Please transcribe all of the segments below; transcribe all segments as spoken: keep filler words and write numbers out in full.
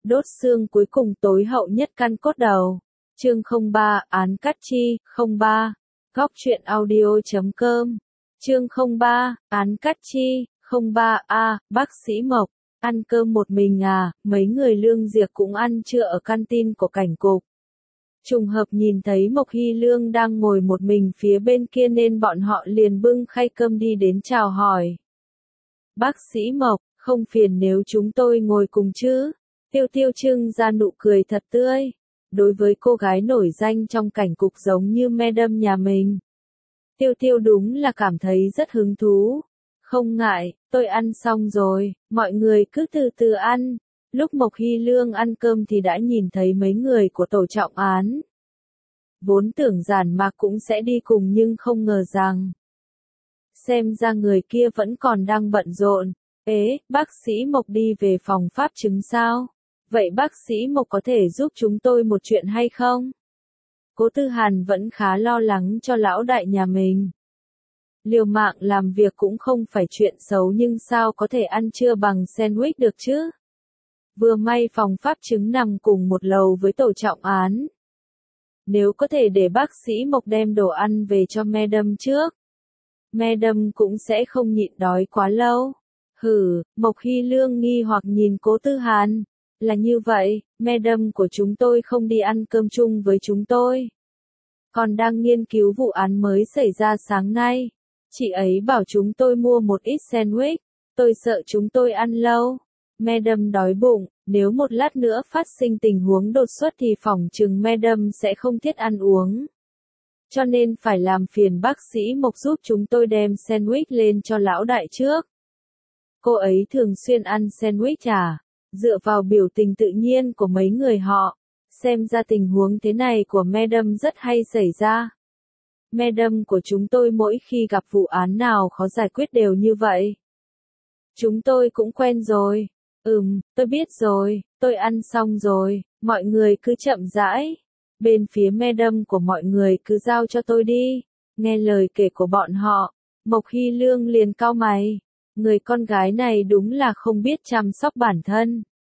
Đốt xương cuối cùng tối hậu nhất căn cốt đầu. Chương không ba, án cắt chi, không ba. Góc truyện audio chấm com. Chương không ba, án cắt chi, không ba a, bác sĩ Mộc, ăn cơm một mình à, mấy người Lương Diệp cũng ăn trưa ở canteen của cảnh cục. Trùng hợp nhìn thấy Mộc Hy Lương đang ngồi một mình phía bên kia nên bọn họ liền bưng khay cơm đi đến chào hỏi. Bác sĩ Mộc, không phiền nếu chúng tôi ngồi cùng chứ? Tiêu Tiêu trưng ra nụ cười thật tươi. Đối với cô gái nổi danh trong cảnh cục giống như Madam nhà mình, Tiêu Tiêu đúng là cảm thấy rất hứng thú. Không ngại, tôi ăn xong rồi, mọi người cứ từ từ ăn. Lúc Mộc Hy Lương ăn cơm thì đã nhìn thấy mấy người của tổ trọng án. Vốn tưởng Giản Mạc cũng sẽ đi cùng nhưng không ngờ rằng. Xem ra người kia vẫn còn đang bận rộn. Ế, bác sĩ Mộc đi về phòng pháp chứng sao? Vậy bác sĩ Mộc có thể giúp chúng tôi một chuyện hay không? Cố Tư Hàn vẫn khá lo lắng cho lão đại nhà mình. Liều mạng làm việc cũng không phải chuyện xấu nhưng sao có thể ăn trưa bằng sandwich được chứ? Vừa may phòng pháp chứng nằm cùng một lầu với tổ trọng án. Nếu có thể để bác sĩ Mộc đem đồ ăn về cho Madam trước, Madam cũng sẽ không nhịn đói quá lâu. Hừ, Mộc Hy Lương nghi hoặc nhìn Cố Tư Hàn. Là như vậy, Madam của chúng tôi không đi ăn cơm chung với chúng tôi. Còn đang nghiên cứu vụ án mới xảy ra sáng nay. Chị ấy bảo chúng tôi mua một ít sandwich. Tôi sợ chúng tôi ăn lâu. Madam đói bụng, nếu một lát nữa phát sinh tình huống đột xuất thì phỏng chừng Madam sẽ không thiết ăn uống. Cho nên phải làm phiền bác sĩ Mộc giúp chúng tôi đem sandwich lên cho lão đại trước. Cô ấy thường xuyên ăn sandwich à? Dựa vào biểu tình tự nhiên của mấy người họ, xem ra tình huống thế này của Madam rất hay xảy ra. Madam của chúng tôi mỗi khi gặp vụ án nào khó giải quyết đều như vậy. Chúng tôi cũng quen rồi. Ừm, tôi biết rồi, tôi ăn xong rồi, mọi người cứ chậm rãi. Bên phía Madam của mọi người cứ giao cho tôi đi. Nghe lời kể của bọn họ, Mộc Hy Lương liền cau mày. Người con gái này đúng là không biết chăm sóc bản thân.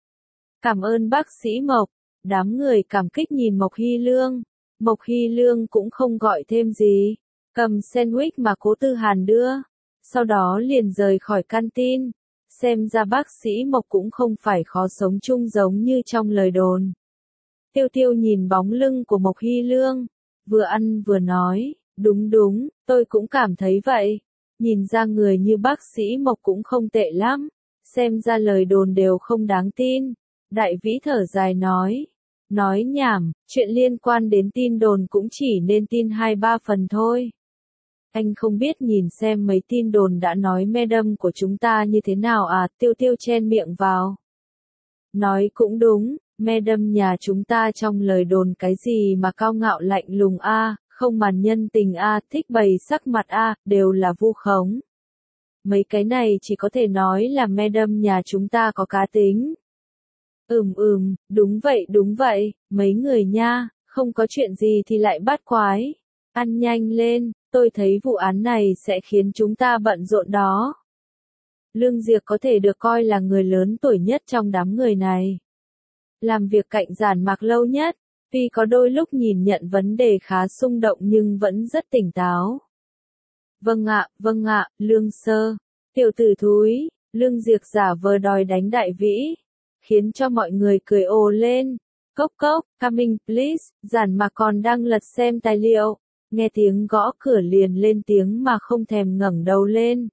Cảm ơn bác sĩ Mộc. Đám người cảm kích nhìn Mộc Hy Lương. Mộc Hy Lương cũng không gọi thêm gì. Cầm sandwich mà Cố Tư Hàn đưa. Sau đó liền rời khỏi canteen. Xem ra bác sĩ Mộc cũng không phải khó sống chung giống như trong lời đồn. Tiêu Tiêu nhìn bóng lưng của Mộc Hy Lương. Vừa ăn vừa nói. Đúng đúng, tôi cũng cảm thấy vậy. Nhìn ra người như bác sĩ Mộc cũng không tệ lắm. Xem ra lời đồn đều không đáng tin. Đại Vĩ thở dài nói. Nói nhảm, chuyện liên quan đến tin đồn cũng chỉ nên tin hai ba phần thôi. Anh không biết nhìn xem mấy tin đồn đã nói Madam của chúng ta như thế nào à? Tiêu Tiêu chen miệng vào. Nói cũng đúng, Madam nhà chúng ta trong lời đồn cái gì mà cao ngạo lạnh lùng a, không màn nhân tình a, thích bày sắc mặt a, đều là vu khống. Mấy cái này chỉ có thể nói là Madam nhà chúng ta có cá tính. Ừm ừm, đúng vậy đúng vậy, mấy người nha, không có chuyện gì thì lại bắt quái. Ăn nhanh lên, tôi thấy vụ án này sẽ khiến chúng ta bận rộn đó. Lương Diệp có thể được coi là người lớn tuổi nhất trong đám người này. Làm việc cạnh Giản Mạc lâu nhất, tuy có đôi lúc nhìn nhận vấn đề khá xung động nhưng vẫn rất tỉnh táo. Vâng ạ, vâng ạ, Lương Sơ. Tiểu tử thúi, Lương Diệp giả vờ đòi đánh Đại Vĩ, khiến cho mọi người cười ồ lên. Cốc cốc, coming please, Giản Mạc còn đang lật xem tài liệu, nghe tiếng gõ cửa liền lên tiếng mà không thèm ngẩng đầu lên.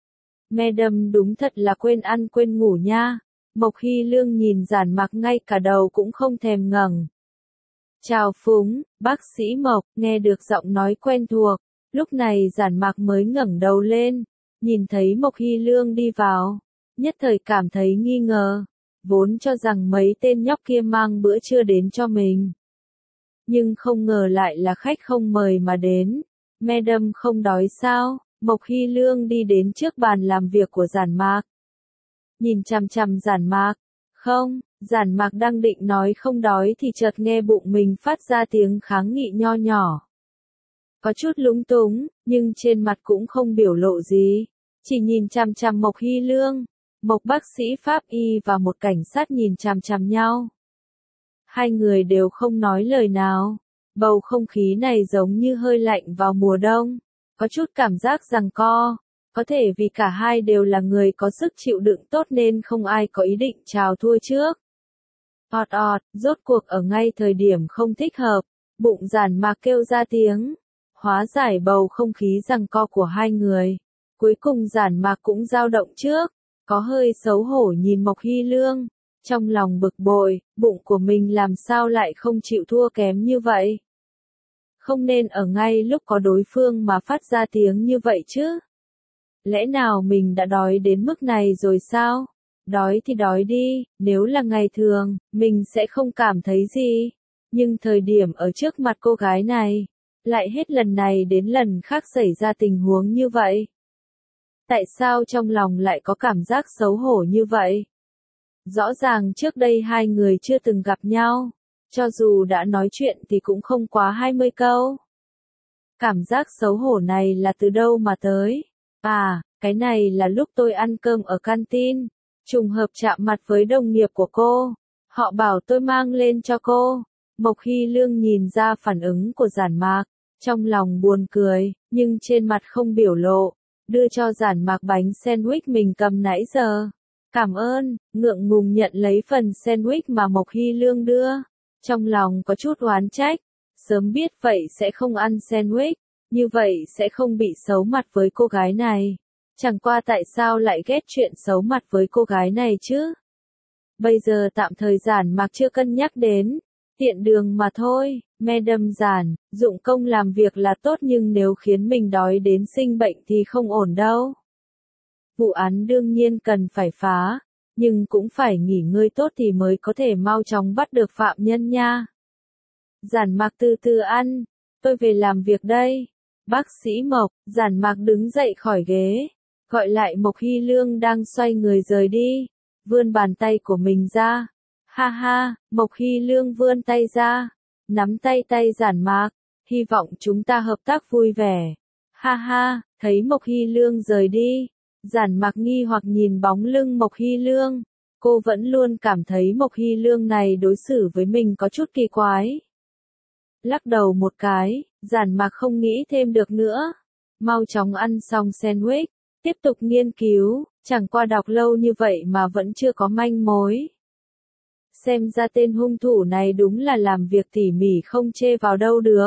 Madam đúng thật là quên ăn quên ngủ nha. Mộc Hy Lương nhìn Giản Mạc ngay cả đầu cũng không thèm ngẩng. Chào phúng, bác sĩ Mộc, nghe được giọng nói quen thuộc. Lúc này Giản Mạc mới ngẩng đầu lên, nhìn thấy Mộc Hy Lương đi vào, nhất thời cảm thấy nghi ngờ, vốn cho rằng mấy tên nhóc kia mang bữa trưa đến cho mình. Nhưng không ngờ lại là khách không mời mà đến. Madam không đói sao? Mộc Hy Lương đi đến trước bàn làm việc của Giản Mạc. Nhìn chằm chằm Giản Mạc. Không, Giản Mạc đang định nói không đói thì chợt nghe bụng mình phát ra tiếng kháng nghị nho nhỏ. Có chút lúng túng, nhưng trên mặt cũng không biểu lộ gì. Chỉ nhìn chằm chằm Mộc Hy Lương. Một bác sĩ pháp y và một cảnh sát nhìn chằm chằm nhau. Hai người đều không nói lời nào. Bầu không khí này giống như hơi lạnh vào mùa đông. Có chút cảm giác giằng co. Có thể vì cả hai đều là người có sức chịu đựng tốt nên không ai có ý định chào thua trước. Ọt ọt, rốt cuộc ở ngay thời điểm không thích hợp, bụng Giản Mạc kêu ra tiếng. Hóa giải bầu không khí giằng co của hai người. Cuối cùng Giản Mạc cũng dao động trước. Có hơi xấu hổ nhìn Mộc Hy Lương. Trong lòng bực bội, bụng của mình làm sao lại không chịu thua kém như vậy. Không nên ở ngay lúc có đối phương mà phát ra tiếng như vậy chứ. Lẽ nào mình đã đói đến mức này rồi sao? Đói thì đói đi, nếu là ngày thường, mình sẽ không cảm thấy gì. Nhưng thời điểm ở trước mặt cô gái này, lại hết lần này đến lần khác xảy ra tình huống như vậy. Tại sao trong lòng lại có cảm giác xấu hổ như vậy? Rõ ràng trước đây hai người chưa từng gặp nhau, cho dù đã nói chuyện thì cũng không quá hai mươi câu. Cảm giác xấu hổ này là từ đâu mà tới? À, cái này là lúc tôi ăn cơm ở canteen, trùng hợp chạm mặt với đồng nghiệp của cô. Họ bảo tôi mang lên cho cô. Mộc Hy Lương nhìn ra phản ứng của Giản Mạc, trong lòng buồn cười, nhưng trên mặt không biểu lộ, đưa cho Giản Mạc bánh sandwich mình cầm nãy giờ. Cảm ơn, ngượng ngùng nhận lấy phần sandwich mà Mộc Hy Lương đưa. Trong lòng có chút oán trách, sớm biết vậy sẽ không ăn sandwich, như vậy sẽ không bị xấu mặt với cô gái này. Chẳng qua tại sao lại ghét chuyện xấu mặt với cô gái này chứ? Bây giờ tạm thời Giản Mạc chưa cân nhắc đến, tiện đường mà thôi. Madam Giản, dụng công làm việc là tốt nhưng nếu khiến mình đói đến sinh bệnh thì không ổn đâu. Vụ án đương nhiên cần phải phá, nhưng cũng phải nghỉ ngơi tốt thì mới có thể mau chóng bắt được phạm nhân nha. Giản Mạc từ từ ăn, tôi về làm việc đây. Bác sĩ Mộc, Giản Mạc đứng dậy khỏi ghế, gọi lại Mộc Hy Lương đang xoay người rời đi, vươn bàn tay của mình ra. Ha ha, Mộc Hy Lương vươn tay ra, nắm tay tay Giản Mạc, hy vọng chúng ta hợp tác vui vẻ. Ha ha, thấy Mộc Hy Lương rời đi, Giản Mạc nghi hoặc nhìn bóng lưng Mộc Hy Lương, cô vẫn luôn cảm thấy Mộc Hy Lương này đối xử với mình có chút kỳ quái. Lắc đầu một cái, Giản Mạc không nghĩ thêm được nữa, mau chóng ăn xong sandwich, tiếp tục nghiên cứu, chẳng qua đọc lâu như vậy mà vẫn chưa có manh mối. Xem ra tên hung thủ này đúng là làm việc tỉ mỉ không chê vào đâu được.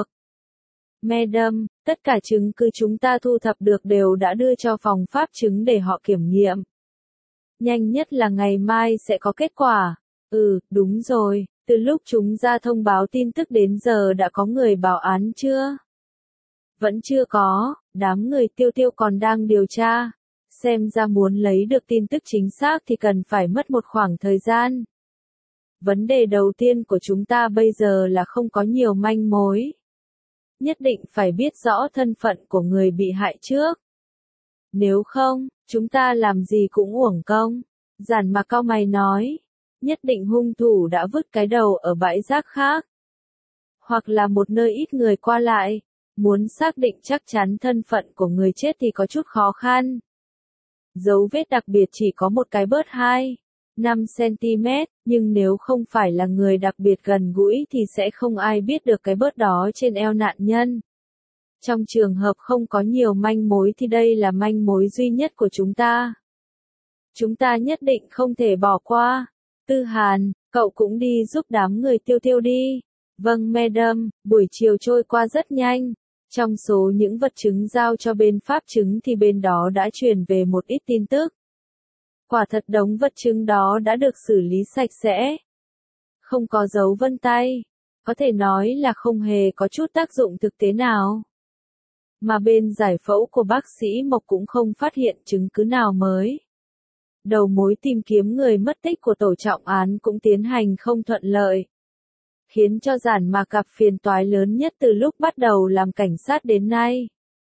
Madam, tất cả chứng cứ chúng ta thu thập được đều đã đưa cho phòng pháp chứng để họ kiểm nghiệm. Nhanh nhất là ngày mai sẽ có kết quả. Ừ, đúng rồi, từ lúc chúng ra thông báo tin tức đến giờ đã có người báo án chưa? Vẫn chưa có, đám người Tiêu Tiêu còn đang điều tra. Xem ra muốn lấy được tin tức chính xác thì cần phải mất một khoảng thời gian. Vấn đề đầu tiên của chúng ta bây giờ là không có nhiều manh mối. Nhất định phải biết rõ thân phận của người bị hại trước. Nếu không, chúng ta làm gì cũng uổng công. Giản Mạc cau mày nói, nhất định hung thủ đã vứt cái đầu ở bãi rác khác. Hoặc là một nơi ít người qua lại. Muốn xác định chắc chắn thân phận của người chết thì có chút khó khăn. Dấu vết đặc biệt chỉ có một cái bớt hai, năm xăng-ti-mét, nhưng nếu không phải là người đặc biệt gần gũi thì sẽ không ai biết được cái bớt đó trên eo nạn nhân. Trong trường hợp không có nhiều manh mối thì đây là manh mối duy nhất của chúng ta. Chúng ta nhất định không thể bỏ qua. Tư Hàn, cậu cũng đi giúp đám người Tiêu Tiêu đi. Vâng madam, buổi chiều trôi qua rất nhanh. Trong số những vật chứng giao cho bên pháp chứng thì bên đó đã truyền về một ít tin tức. Quả thật đống vật chứng đó đã được xử lý sạch sẽ. Không có dấu vân tay. Có thể nói là không hề có chút tác dụng thực tế nào. Mà bên giải phẫu của bác sĩ Mộc cũng không phát hiện chứng cứ nào mới. Đầu mối tìm kiếm người mất tích của tổ trọng án cũng tiến hành không thuận lợi. Khiến cho Giản Mạc gặp phiền toái lớn nhất từ lúc bắt đầu làm cảnh sát đến nay.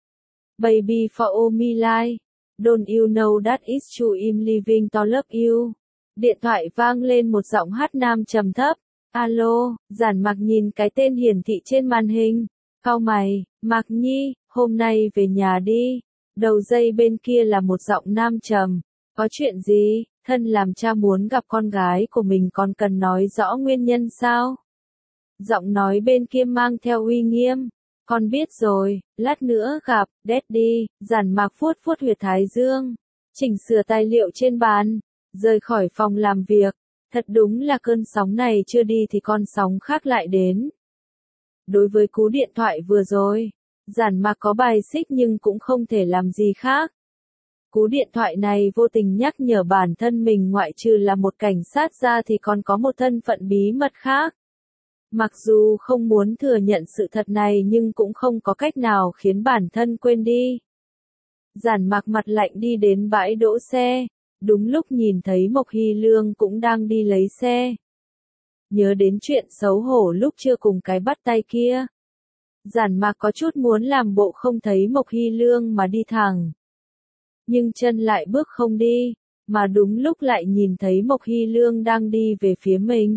Baby for me life. Don't you know that it's true I'm living to love you. Điện thoại vang lên một giọng hát nam trầm thấp. Alo, Giản Mạc nhìn cái tên hiển thị trên màn hình. Cau mày, Mạc Nhi, hôm nay về nhà đi. Đầu dây bên kia là một giọng nam trầm. Có chuyện gì? Thân làm cha muốn gặp con gái của mình còn cần nói rõ nguyên nhân sao? Giọng nói bên kia mang theo uy nghiêm. Con biết rồi, lát nữa gặp, Daddy. Giản Mạc vuốt vuốt huyệt thái dương, chỉnh sửa tài liệu trên bàn, rời khỏi phòng làm việc. Thật đúng là cơn sóng này chưa đi thì con sóng khác lại đến. Đối với cú điện thoại vừa rồi, Giản Mạc có bài xích nhưng cũng không thể làm gì khác. Cú điện thoại này vô tình nhắc nhở bản thân mình ngoại trừ là một cảnh sát ra thì còn có một thân phận bí mật khác. Mặc dù không muốn thừa nhận sự thật này nhưng cũng không có cách nào khiến bản thân quên đi. Giản Mạc mặt lạnh đi đến bãi đỗ xe, đúng lúc nhìn thấy Mộc Hy Lương cũng đang đi lấy xe. Nhớ đến chuyện xấu hổ lúc chưa cùng cái bắt tay kia. Giản Mạc có chút muốn làm bộ không thấy Mộc Hy Lương mà đi thẳng. Nhưng chân lại bước không đi, mà đúng lúc lại nhìn thấy Mộc Hy Lương đang đi về phía mình.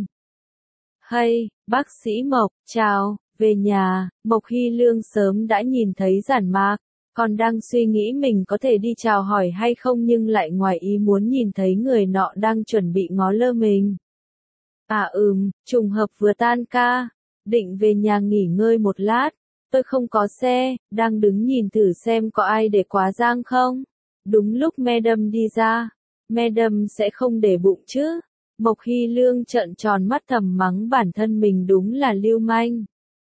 Hay, bác sĩ Mộc, chào, về nhà. Mộc Hy Lương sớm đã nhìn thấy Giản Mạc, còn đang suy nghĩ mình có thể đi chào hỏi hay không nhưng lại ngoài ý muốn nhìn thấy người nọ đang chuẩn bị ngó lơ mình. À ừm, trùng hợp vừa tan ca, định về nhà nghỉ ngơi một lát, tôi không có xe, đang đứng nhìn thử xem có ai để quá giang không. Đúng lúc Madam đi ra, Madam sẽ không để bụng chứ. Mộc Hy Lương trợn tròn mắt thầm mắng bản thân mình đúng là lưu manh.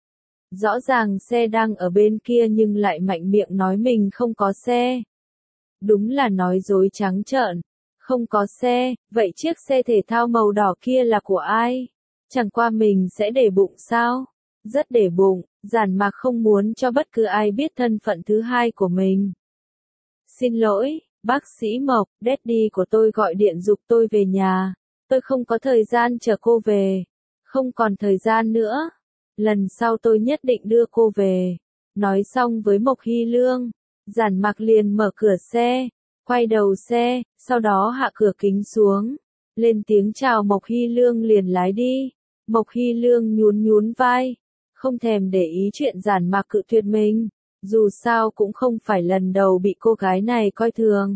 Rõ ràng xe đang ở bên kia nhưng lại mạnh miệng nói mình không có xe. Đúng là nói dối trắng trợn. Không có xe, vậy chiếc xe thể thao màu đỏ kia là của ai? Chẳng qua mình sẽ để bụng sao? Rất để bụng, Giản Mạc không muốn cho bất cứ ai biết thân phận thứ hai của mình. Xin lỗi, bác sĩ Mộc, Daddy của tôi gọi điện giục tôi về nhà. Tôi không có thời gian chờ cô về. Không còn thời gian nữa. Lần sau tôi nhất định đưa cô về. Nói xong với Mộc Hy Lương, Giản Mạc liền mở cửa xe, quay đầu xe, sau đó hạ cửa kính xuống. Lên tiếng chào Mộc Hy Lương liền lái đi. Mộc Hy Lương nhún nhún vai, không thèm để ý chuyện Giản Mạc cự tuyệt mình. Dù sao cũng không phải lần đầu bị cô gái này coi thường.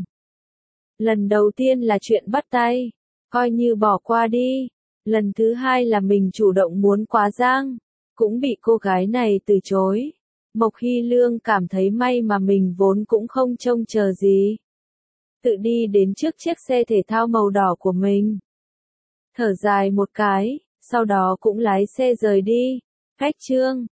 Lần đầu tiên là chuyện bắt tay, coi như bỏ qua đi. Lần thứ hai là mình chủ động muốn quá giang, cũng bị cô gái này từ chối. Mộc Hy Lương cảm thấy may mà mình vốn cũng không trông chờ gì. Tự đi đến trước chiếc xe thể thao màu đỏ của mình. Thở dài một cái, sau đó cũng lái xe rời đi. Khách trương.